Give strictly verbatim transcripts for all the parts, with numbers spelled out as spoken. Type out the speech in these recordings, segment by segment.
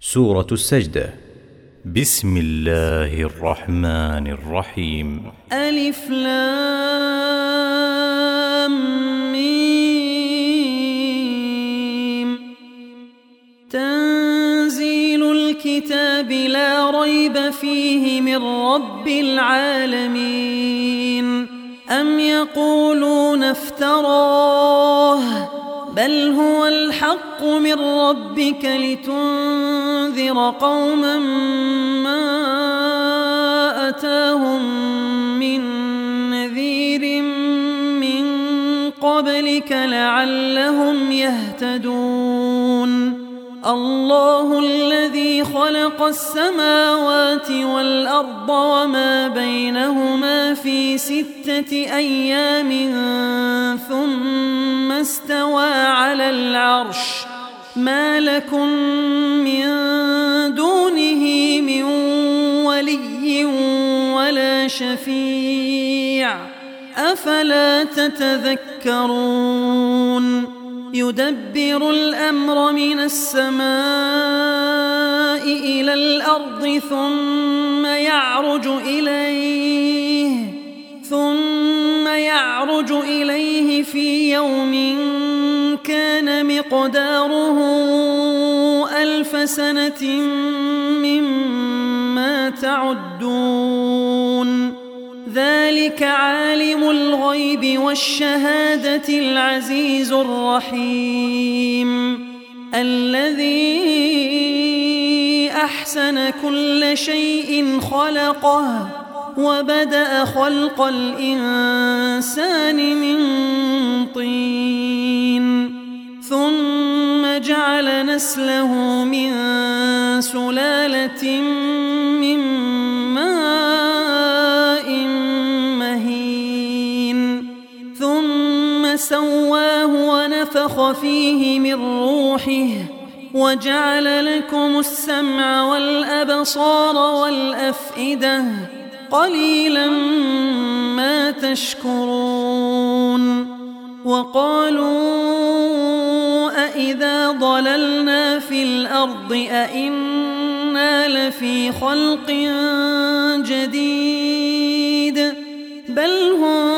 سورة السجدة. بسم الله الرحمن الرحيم. ألف لام ميم. تنزيل الكتاب لا ريب فيه من رب العالمين. أم يقولون افتراه بل هو الحق من ربك لتنذر قوما ما أتاهم من نذير من قبلك لعلهم يهتدون. الله الذي خلق السماوات والأرض وما بينهما في ستة أيام ثم استوى على العرش. ما لكم من دونه من ولي ولا شفيع أفلا تتذكرون. يدبر الأمر من السماء إلى الأرض ثم يعرج إليه ثم يعرج إليه في يوم كان مقداره ألف سنة مما تعدون. ذلك عالم الغيب والشهادة العزيز الرحيم الذي أحسن كل شيء خلقه وبدأ خلق الإنسان من طين ثم جعل نسله من سلالة من ماء مهين ثم سواه ونفخ فيه من روحه وجعل لكم السمع والأبصار والأفئدة قليلا ما تشكرون. وقالوا أإذا ضللنا في الأرض أإنا لفي خلق جديد بل هم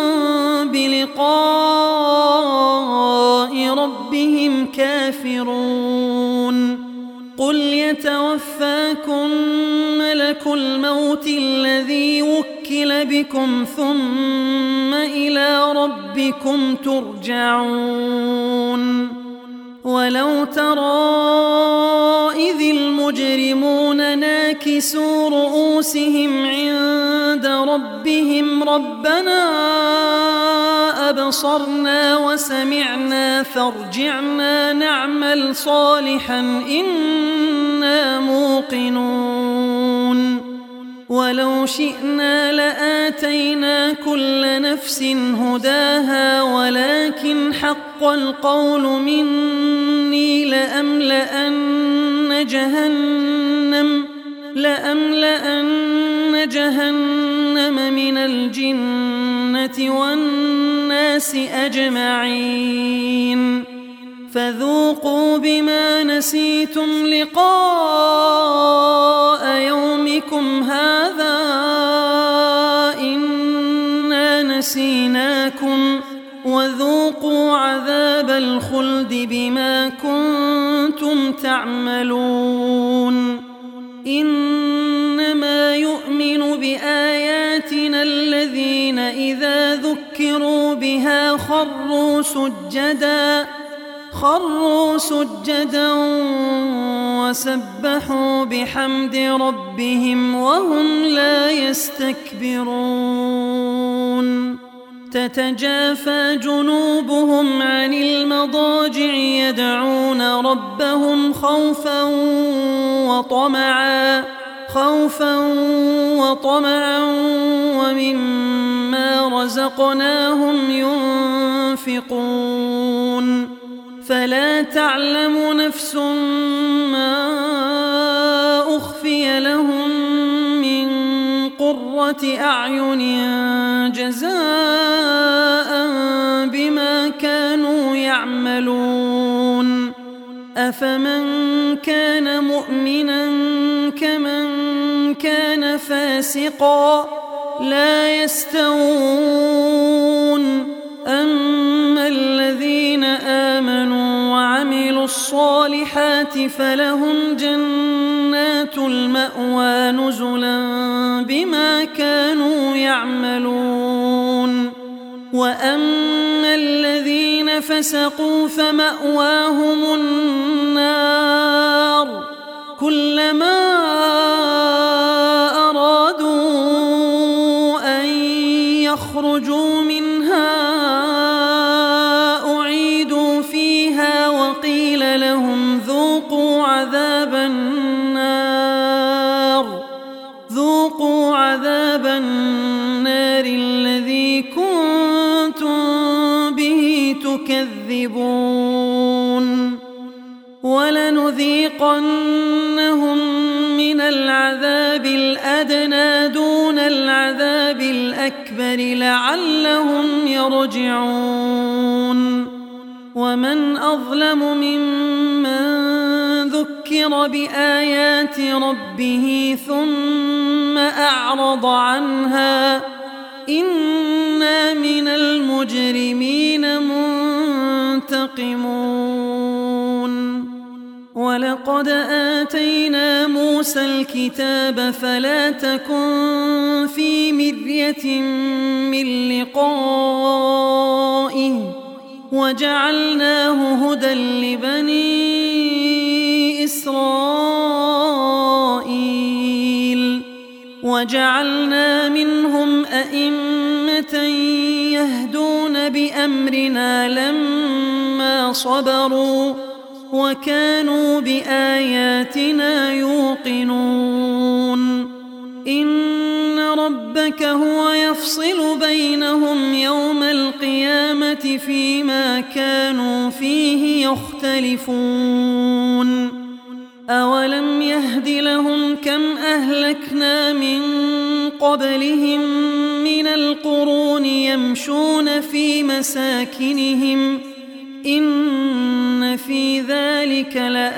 بلقاء ربهم كافرون. قل يتوفاكم ملك الموت الذي وكل بكم ثم إلى ربكم ترجعون. ولو ترى إذ المجرمون ناكسوا رؤوسهم عند ربهم ربنا أبصرنا وسمعنا فارجعنا نعمل صالحا إنا موقنون. ولو شئنا لآتينا كل نفس هداها ولكن حق القول مني لأملأن جهنم لأملأن جهنم من الجنة والناس أجمعين. فذوقوا بما نسيتم لقاء يومكم هذا إنا نسيناكم وذوقوا عذاب الخلد بما كنتم تعملون. إنما يؤمن بآياتنا الذين إذا ذكروا بها خروا سجدا خروا سجدا وسبحوا بحمد ربهم وهم لا يستكبرون. تتجافى جنوبهم عن المضاجع يدعون ربهم خوفا وطمعا خوفا وطمعا ومما رزقناهم ينفقون. فلا تعلم نفس ما أخفي لهم من قرة أعين جزاء بما كانوا يعملون. أفمن كان مؤمنا كمن كان فاسقا لا يستوون أما الذين آمنوا وعملوا الصالحات فلهم جنات المأوى نزلا بما كانوا يعملون وأما الذين فسقوا فمأواهم النار كلما أرادوا أن يخرجوا منها أعيدوا فيها وقيل لهم ذوقوا عذاب النار ذوقوا عذاب النار الذي كنتم به تكذبون ولنذيقنهم من العذاب الأدنى دون العذاب الأكبر لعلهم يرجعون ومن أظلم ممن ذكر بآيات ربه ثم أعرض عنها إنا من المجرمين منتقمون ولقد آتينا موسى الكتاب فلا تكن في مرية من لقائه وجعلناه هدى لبني إسرائيل وجعلنا منهم أئمة يهدون بأمرنا لما صبروا وكانوا بآياتنا يوقنون إن ربك هو يفصل بينهم يوم القيامة فيما كانوا فيه يختلفون أولم يهد لهم كم أهلكنا من قبلهم من القرون يمشون في مساكنهم إن في ذلك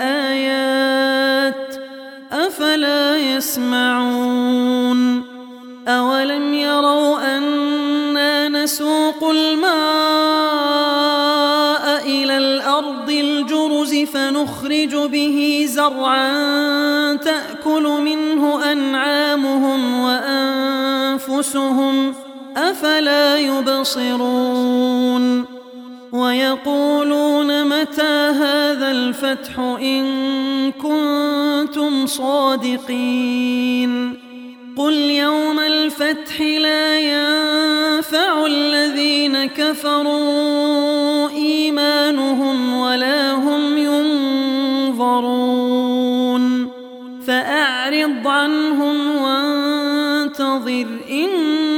لآيات أفلا يسمعون أولم يروا أنا نسوق الماء إلى الأرض الجرز فنخرج به زرعا تأكل منه أنعامهم وأنفسهم أفلا يبصرون ويقولون متى هذا الفتح إن كنتم صادقين قل يوم الفتح لا ينفع الذين كفروا إيمانهم ولا هم ينظرون فأعرض عنهم وانتظر إن